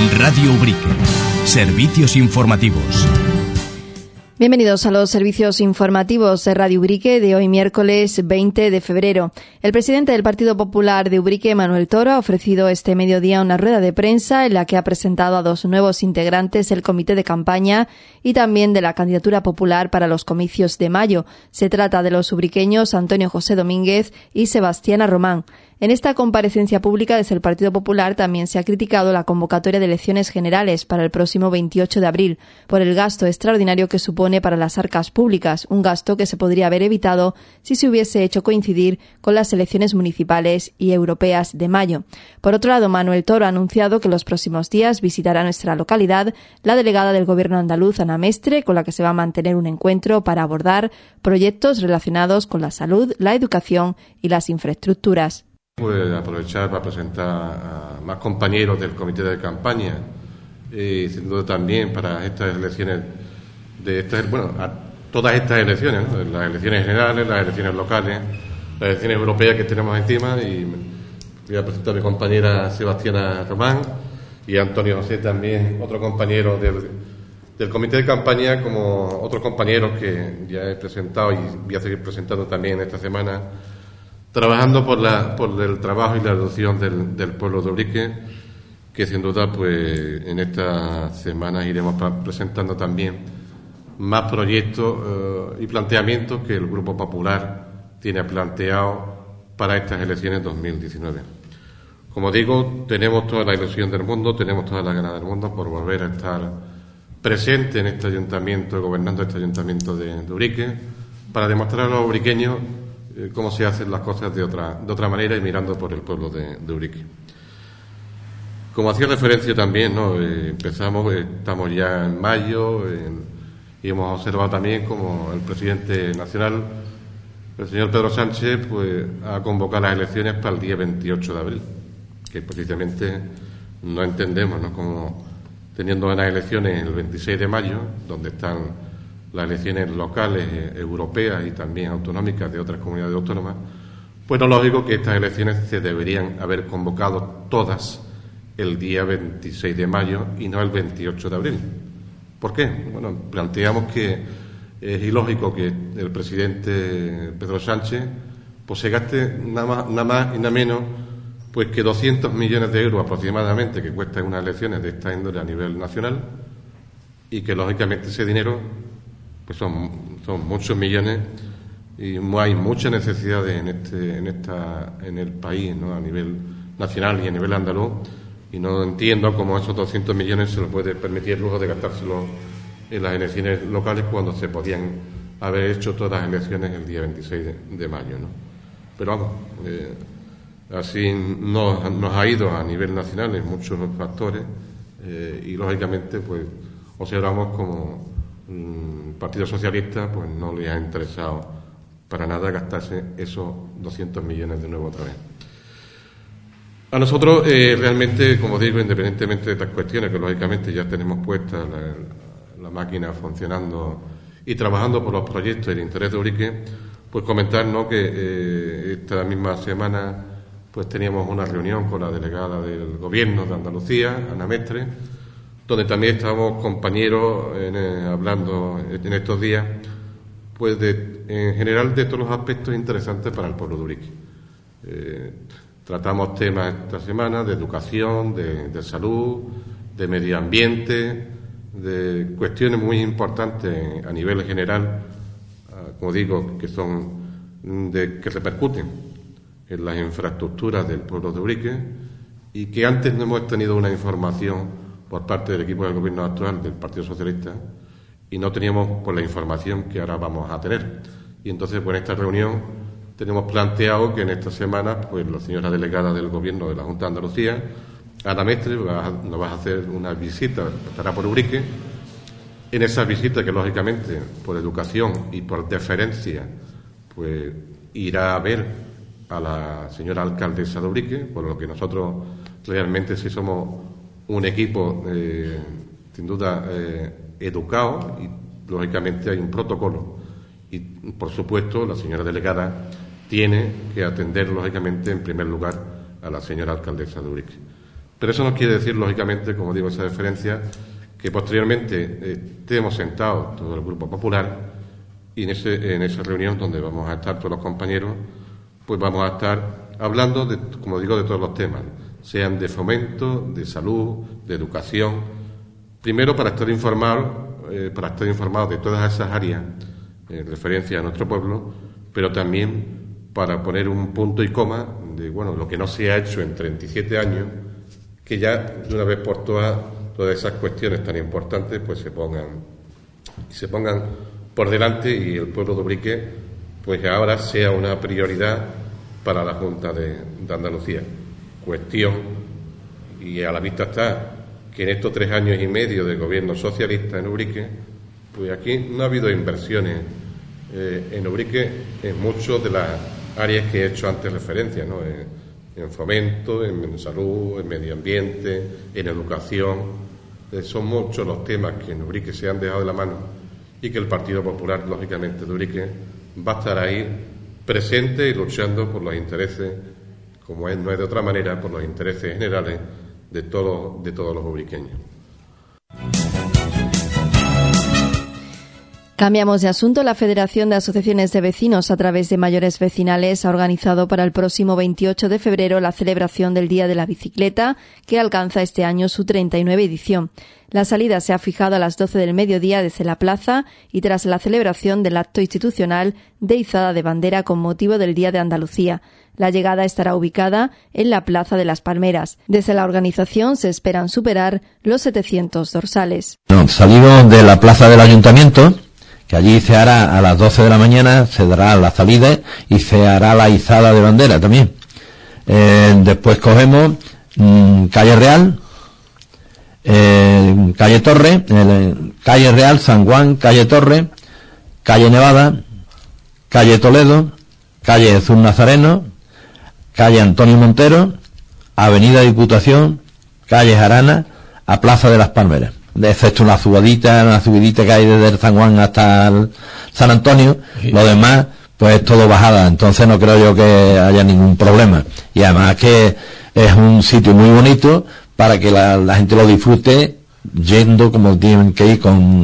Radio Ubrique. Servicios informativos. Bienvenidos a los servicios informativos de Radio Ubrique de hoy miércoles 20 de febrero. El presidente del Partido Popular de Ubrique, Manuel Toro, ha ofrecido este mediodía una rueda de prensa en la que ha presentado a dos nuevos integrantes del comité de campaña y también de la candidatura popular para los comicios de mayo. Se trata de los ubriqueños Antonio José Domínguez y Sebastiana Román. En esta comparecencia pública desde el Partido Popular también se ha criticado la convocatoria de elecciones generales para el próximo 28 de abril por el gasto extraordinario que supone para las arcas públicas, un gasto que se podría haber evitado si se hubiese hecho coincidir con las elecciones municipales y europeas de mayo. Por otro lado, Manuel Toro ha anunciado que los próximos días visitará nuestra localidad la delegada del Gobierno andaluz, Ana Mestre, con la que se va a mantener un encuentro para abordar proyectos relacionados con la salud, la educación y las infraestructuras. Pues aprovechar para presentar a más compañeros del comité de campaña y sin duda también para estas elecciones a todas estas elecciones, ¿no? Las elecciones generales, las elecciones locales, las elecciones europeas que tenemos encima, y voy a presentar a mi compañera Sebastiana Román y a Antonio José también, otro compañero del comité de campaña, como otros compañeros que ya he presentado y voy a seguir presentando también esta semana, trabajando por el trabajo y la reducción del pueblo de Ubrique, que sin duda pues en estas semanas iremos presentando también más proyectos y planteamientos que el Grupo Popular tiene planteado para estas elecciones 2019. Como digo, tenemos toda la ilusión del mundo, tenemos toda la ganas del mundo por volver a estar presente en este ayuntamiento, gobernando este ayuntamiento de Ubrique, para demostrar a los ubriqueños cómo se hacen las cosas de otra manera y mirando por el pueblo de Ubrique. Como hacía referencia también, ¿no? Estamos ya en mayo y hemos observado también como el presidente nacional, el señor Pedro Sánchez, pues ha convocado las elecciones para el día 28 de abril, que precisamente no entendemos, ¿no? Como teniendo unas elecciones el 26 de mayo, donde están las elecciones locales, europeas y también autonómicas de otras comunidades autónomas, pues no es lógico que estas elecciones se deberían haber convocado todas el día 26 de mayo y no el 28 de abril. ¿Por qué? Bueno, planteamos que es ilógico que el presidente Pedro Sánchez pues se gaste nada más y nada menos pues que 200 millones de euros aproximadamente que cuestan unas elecciones de esta índole a nivel nacional, y que lógicamente ese dinero pues son muchos millones y hay muchas necesidades en el país, ¿no? A nivel nacional y a nivel andaluz, y no entiendo cómo esos 200 millones se los puede permitir luego de gastárselo en las elecciones locales cuando se podían haber hecho todas las elecciones el día 26 de mayo, ¿no? Pero vamos, así nos ha ido a nivel nacional en muchos factores y lógicamente pues observamos como el Partido Socialista pues no le ha interesado para nada gastarse esos 200 millones de nuevo otra vez. A nosotros realmente, como digo, independientemente de estas cuestiones, que lógicamente ya tenemos puesta la máquina funcionando y trabajando por los proyectos y el interés de Ubrique, pues comentarnos que esta misma semana pues teníamos una reunión con la delegada del Gobierno de Andalucía, Ana Mestre, donde también estábamos compañeros hablando en estos días, pues en general de todos los aspectos interesantes para el pueblo de Ubrique. Tratamos temas esta semana de educación, de salud, de medio ambiente, de cuestiones muy importantes a nivel general, como digo, que repercuten en las infraestructuras del pueblo de Ubrique, y que antes no hemos tenido una información por parte del equipo del gobierno actual del Partido Socialista y no teníamos pues la información que ahora vamos a tener. Y entonces pues en esta reunión tenemos planteado que en esta semana pues la señora delegada del gobierno de la Junta de Andalucía, Ana Mestre, nos va a hacer una visita, estará por Ubrique. En esa visita, que lógicamente por educación y por deferencia pues irá a ver a la señora alcaldesa de Ubrique, por lo que nosotros realmente sí somos un equipo sin duda educado, y lógicamente hay un protocolo y por supuesto la señora delegada tiene que atender lógicamente en primer lugar a la señora alcaldesa de Ubrique. Pero eso no quiere decir, lógicamente, como digo, esa deferencia, que posteriormente estemos sentados todo el Grupo Popular y en esa reunión donde vamos a estar todos los compañeros, pues vamos a estar hablando, como digo, de todos los temas, sean de fomento, de salud, de educación. Primero, para estar informados de todas esas áreas en referencia a nuestro pueblo, pero también para poner un punto y coma de lo que no se ha hecho en 37 años, que ya de una vez por todas esas cuestiones tan importantes pues se pongan por delante y el pueblo de Ubrique pues ahora sea una prioridad para la Junta de Andalucía. Cuestión, y a la vista está, que en estos 3 años y medio de gobierno socialista en Ubrique, pues aquí no ha habido inversiones en Ubrique en muchas de las áreas que he hecho antes referencia, ¿no? En fomento, en salud, en medio ambiente, en educación. Son muchos los temas que en Ubrique se han dejado de la mano y que el Partido Popular, lógicamente, de Ubrique va a estar ahí presente y luchando por los intereses, como no es de otra manera, por los intereses generales de todos los ubriqueños. Cambiamos de asunto. La Federación de Asociaciones de Vecinos, a través de Mayores Vecinales, ha organizado para el próximo 28 de febrero la celebración del Día de la Bicicleta, que alcanza este año su 39 edición. La salida se ha fijado a las 12 del mediodía desde la plaza y tras la celebración del acto institucional de izada de bandera con motivo del Día de Andalucía. La llegada estará ubicada en la Plaza de las Palmeras. Desde la organización se esperan superar los 700 dorsales. Salimos de la plaza del Ayuntamiento, que allí se hará a las 12 de la mañana, se dará la salida y se hará la izada de bandera también. Después cogemos Calle Real, Calle Torre, Calle Real, San Juan, Calle Torre, Calle Nevada, Calle Toledo, Calle Jesús Nazareno, Calle Antonio Montero, Avenida Diputación, Calle Jarana, a Plaza de las Palmeras. Excepto una subidita que hay desde el San Juan hasta el San Antonio, sí. Lo demás pues es todo bajada, entonces no creo yo que haya ningún problema, y además que es un sitio muy bonito para que la gente lo disfrute yendo como tienen que ir,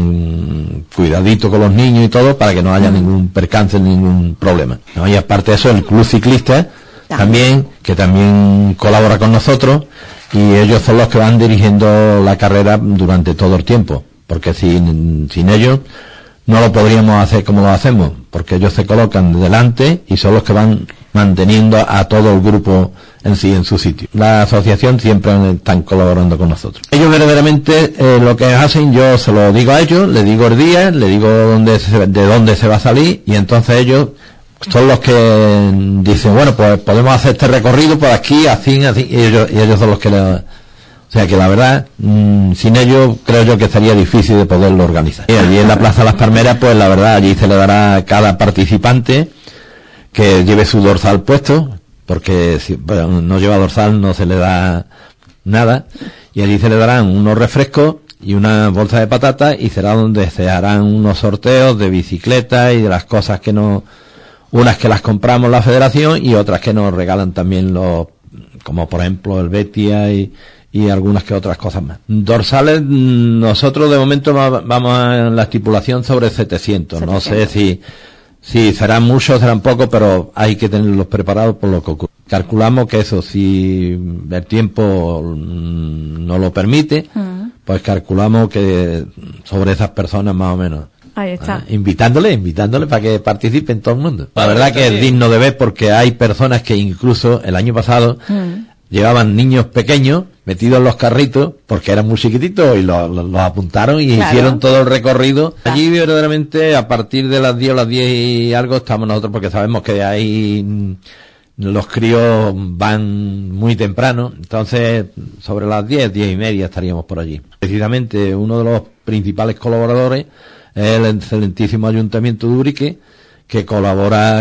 con cuidadito con los niños y todo, para que no haya ningún percance, ningún problema, ¿no? Y aparte de eso, el Club Ciclista también, que también colabora con nosotros, y ellos son los que van dirigiendo la carrera durante todo el tiempo, porque sin ellos no lo podríamos hacer como lo hacemos, porque ellos se colocan delante y son los que van manteniendo a todo el grupo en sí en su sitio. La asociación siempre están colaborando con nosotros. Ellos verdaderamente lo que hacen, yo se lo digo a ellos, le digo el día, le digo de dónde se va a salir, y entonces ellos son los que dicen, bueno, pues podemos hacer este recorrido por aquí, así, y ellos son los que o sea que la verdad, sin ellos creo yo que sería difícil de poderlo organizar. Y allí en la Plaza de las Palmeras, pues la verdad, allí se le dará a cada participante que lleve su dorsal puesto, porque si no lleva dorsal no se le da nada, y allí se le darán unos refrescos y una bolsa de patatas, y será donde se harán unos sorteos de bicicletas y de las cosas que no, unas que las compramos la federación y otras que nos regalan también como por ejemplo el Betia y algunas que otras cosas más. Dorsales, nosotros de momento vamos a la estipulación sobre 700. No sé si serán muchos, serán pocos, pero hay que tenerlos preparados por lo que ocurre. Calculamos que eso, si el tiempo no lo permite, pues calculamos que sobre esas personas más o menos. Ahí está. Invitándole para que participen todo el mundo. La verdad que es digno de ver, porque hay personas que incluso el año pasado llevaban niños pequeños metidos en los carritos porque eran muy chiquititos y los apuntaron y hicieron todo el recorrido. Allí verdaderamente a partir de las 10 o las 10 y algo estamos nosotros, porque sabemos que ahí los críos van muy temprano, entonces sobre las 10 y media estaríamos por allí. Precisamente uno de los principales colaboradores es el excelentísimo Ayuntamiento de Ubrique, que colabora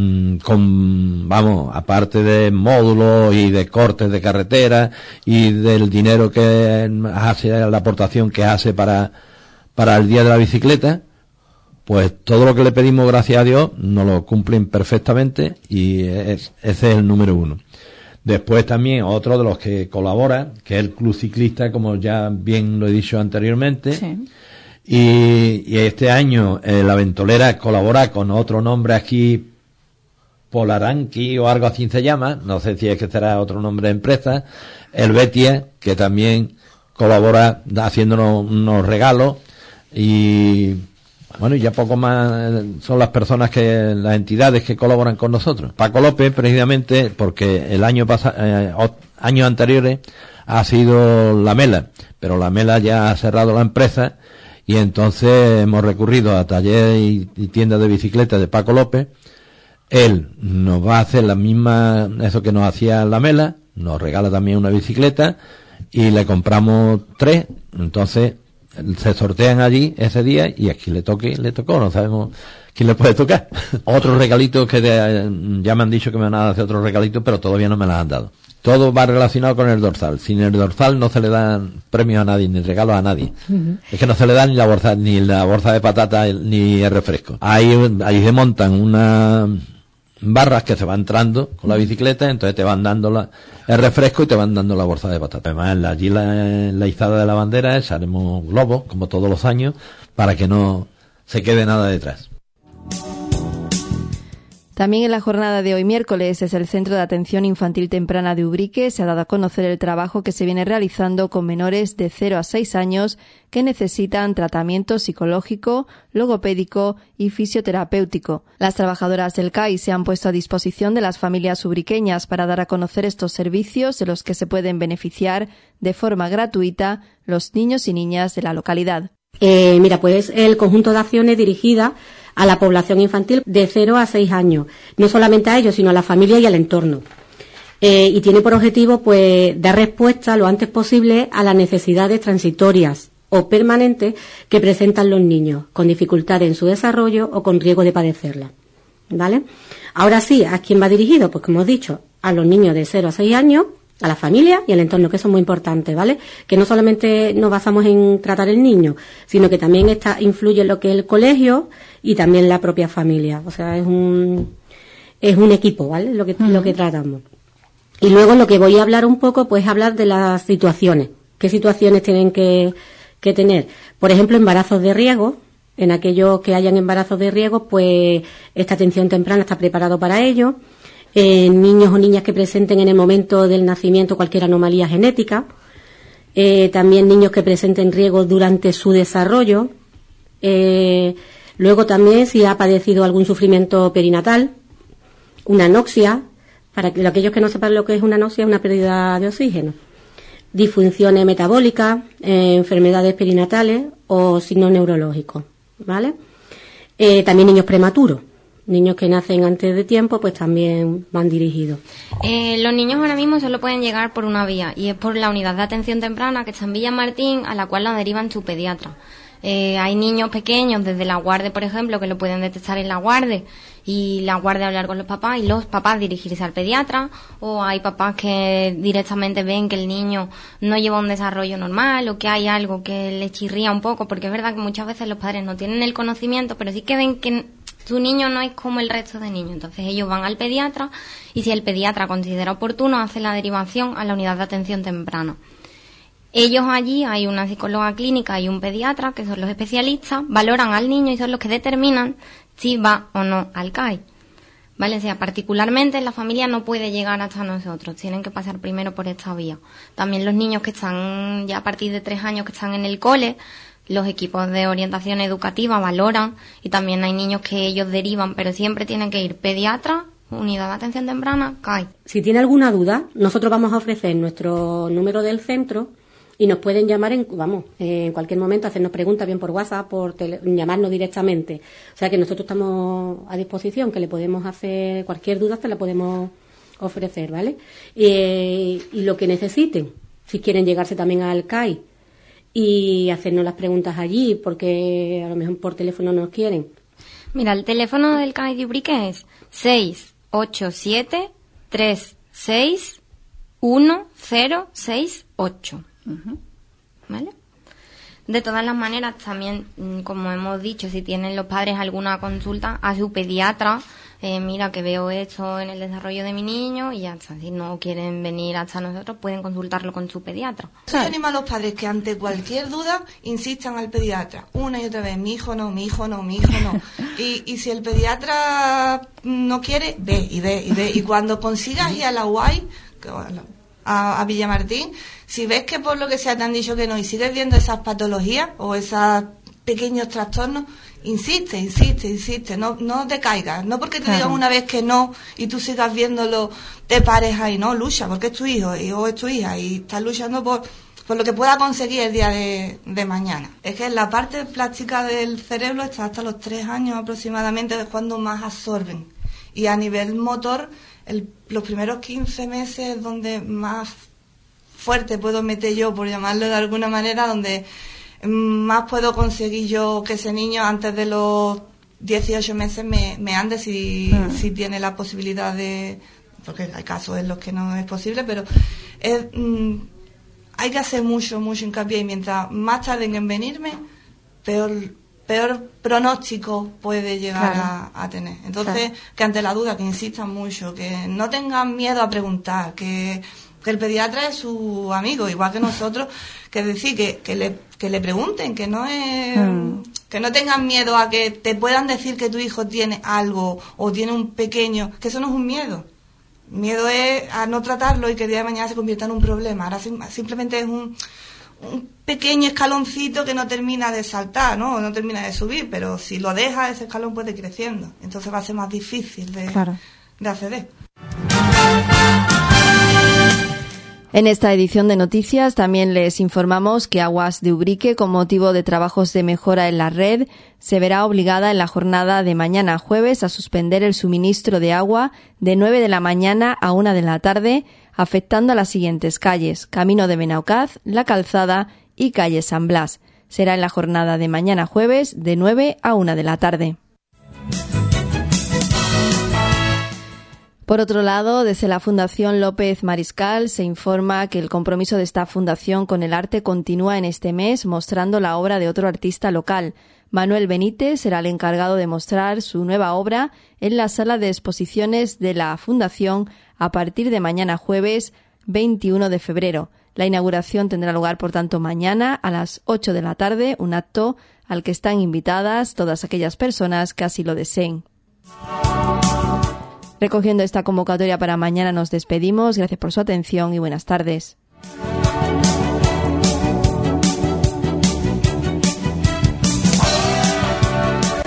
aparte de módulos y de cortes de carretera y del dinero que hace, la aportación que hace para el Día de la Bicicleta, pues todo lo que le pedimos, gracias a Dios, nos lo cumplen perfectamente, y ese es el número uno. Después también otro de los que colabora, que es el Club Ciclista, como ya bien lo he dicho anteriormente. Sí. Y este año la Ventolera colabora con otro nombre aquí, Polaranqui o algo así se llama, no sé si es que será otro nombre de empresa, el Betia, que también colabora haciéndonos unos regalos, y bueno, y ya poco más son las personas las entidades que colaboran con nosotros. Paco López, precisamente, porque el año pasado, años anteriores, ha sido la Mela, pero la Mela ya ha cerrado la empresa, y entonces hemos recurrido a taller y tienda de bicicletas de Paco López. Él nos va a hacer la misma, eso que nos hacía la Mela, nos regala también una bicicleta, y le compramos 3, entonces se sortean allí ese día, y a quien le tocó, no sabemos quién le puede tocar. Otros regalitos que ya me han dicho que me van a hacer otros regalitos, pero todavía no me los han dado. Todo va relacionado con el dorsal. Sin el dorsal no se le dan premios a nadie, ni regalos a nadie. Es que no se le da ni la bolsa de patata, ni el refresco. Ahí se montan unas barras que se van entrando con la bicicleta, entonces te van dando el refresco y te van dando la bolsa de patata. Además, allí en la izada de la bandera echaremos globos, como todos los años, para que no se quede nada detrás. También en la jornada de hoy miércoles, desde el Centro de Atención Infantil Temprana de Ubrique se ha dado a conocer el trabajo que se viene realizando con menores de 0 a 6 años que necesitan tratamiento psicológico, logopédico y fisioterapéutico. Las trabajadoras del CAI se han puesto a disposición de las familias ubriqueñas para dar a conocer estos servicios de los que se pueden beneficiar de forma gratuita los niños y niñas de la localidad. Pues el conjunto de acciones dirigidas a la población infantil de 0 a 6 años, no solamente a ellos, sino a la familia y al entorno. Y tiene por objetivo, pues, dar respuesta lo antes posible a las necesidades transitorias o permanentes que presentan los niños, con dificultades en su desarrollo o con riesgo de padecerlas. ¿Vale? Ahora sí, ¿a quién va dirigido? Pues, como hemos dicho, a los niños de 0 a 6 años, a la familia y al entorno, que eso es muy importante, ¿vale? Que no solamente nos basamos en tratar el niño, sino que también influye en lo que es el colegio y también la propia familia. O sea, es un equipo, ¿vale? Lo que tratamos. Y luego lo que voy a hablar un poco, pues hablar de las situaciones. ¿Qué situaciones tienen que tener? Por ejemplo, embarazos de riesgo. En aquellos que hayan embarazos de riesgo, pues esta atención temprana está preparado para ello. Niños o niñas que presenten en el momento del nacimiento cualquier anomalía genética, también niños que presenten riesgos durante su desarrollo, luego también si ha padecido algún sufrimiento perinatal, una anoxia, para aquellos que no sepan lo que es una anoxia, es una pérdida de oxígeno, disfunciones metabólicas, enfermedades perinatales o signos neurológicos, ¿vale? También niños prematuros. Niños que nacen antes de tiempo, pues también van dirigidos. Los niños ahora mismo solo pueden llegar por una vía, y es por la unidad de atención temprana que está en Villamartín, a la cual la derivan su pediatra. Hay niños pequeños desde la guardia, por ejemplo, que lo pueden detectar en la guardia, y la guardia hablar con los papás, y los papás dirigirse al pediatra, o hay papás que directamente ven que el niño no lleva un desarrollo normal, o que hay algo que le chirría un poco, porque es verdad que muchas veces los padres no tienen el conocimiento, pero sí que ven que su niño no es como el resto de niños. Entonces ellos van al pediatra, y si el pediatra considera oportuno, hace la derivación a la unidad de atención temprana. Ellos allí, hay una psicóloga clínica y un pediatra, que son los especialistas, valoran al niño y son los que determinan si va o no al CAI. ¿Vale? O sea, particularmente la familia no puede llegar hasta nosotros, tienen que pasar primero por esta vía. También los niños que están ya a partir de 3 años que están en el cole, los equipos de orientación educativa valoran, y también hay niños que ellos derivan, pero siempre tienen que ir pediatra, unidad de atención temprana, CAI. Si tiene alguna duda, nosotros vamos a ofrecer nuestro número del centro y nos pueden llamar en cualquier momento, hacernos preguntas bien por WhatsApp, llamarnos directamente. O sea que nosotros estamos a disposición, que le podemos hacer cualquier duda, se la podemos ofrecer, ¿vale? Y lo que necesiten, si quieren llegarse también al CAI y hacernos las preguntas allí, porque a lo mejor por teléfono nos quieren. Mira, el teléfono del CAI de Ubrique es 687-361068. ¿Vale? De todas las maneras, también, como hemos dicho, si tienen los padres alguna consulta, a su pediatra mira que veo esto en el desarrollo de mi niño y ya está. Si no quieren venir hasta nosotros, pueden consultarlo con su pediatra. Yo animo a los padres que ante cualquier duda insistan al pediatra una y otra vez, mi hijo no. Y si el pediatra no quiere, ve. Y cuando consigas ir a la UAI, a Villamartín, si ves que por lo que sea te han dicho que no y sigues viendo esas patologías o esos pequeños trastornos, insiste, no te caigas, no porque te digan una vez que no y tú sigas viéndolo, te pares ahí, no, lucha, porque es tu hijo o es tu hija y estás luchando por lo que pueda conseguir el día de mañana. Es que la parte plástica del cerebro está hasta los 3 años aproximadamente, es cuando más absorben, y a nivel motor los primeros 15 meses donde más fuerte puedo meter yo, por llamarlo de alguna manera, donde más puedo conseguir yo que ese niño antes de los 18 meses me ande si tiene la posibilidad de, porque hay casos en los que no es posible, pero hay que hacer mucho hincapié, y mientras más tarden en venirme, peor pronóstico puede llegar a tener. Entonces, que ante la duda, que insistan mucho, que no tengan miedo a preguntar, que el pediatra es su amigo, igual que nosotros, que decir, que le pregunten, que no es, que no tengan miedo a que te puedan decir que tu hijo tiene algo o tiene un pequeño, que eso no es un miedo. Miedo es a no tratarlo y que el día de mañana se convierta en un problema. Ahora simplemente es un pequeño escaloncito que no termina de saltar, ¿no? No termina de subir, pero si lo deja, ese escalón puede ir creciendo. Entonces va a ser más difícil de acceder. En esta edición de noticias también les informamos que Aguas de Ubrique, con motivo de trabajos de mejora en la red, se verá obligada en la jornada de mañana jueves a suspender el suministro de agua de 9 de la mañana a 1 de la tarde, afectando a las siguientes calles: Camino de Benaukaz, La Calzada y calle San Blas. Será en la jornada de mañana jueves de 9 a 1 de la tarde. Por otro lado, desde la Fundación López Mariscal se informa que el compromiso de esta fundación con el arte continúa en este mes, mostrando la obra de otro artista local. Manuel Benítez será el encargado de mostrar su nueva obra en la sala de exposiciones de la Fundación a partir de mañana jueves 21 de febrero. La inauguración tendrá lugar, por tanto, mañana a las 8 de la tarde, un acto al que están invitadas todas aquellas personas que así lo deseen. Recogiendo esta convocatoria para mañana nos despedimos. Gracias por su atención y buenas tardes.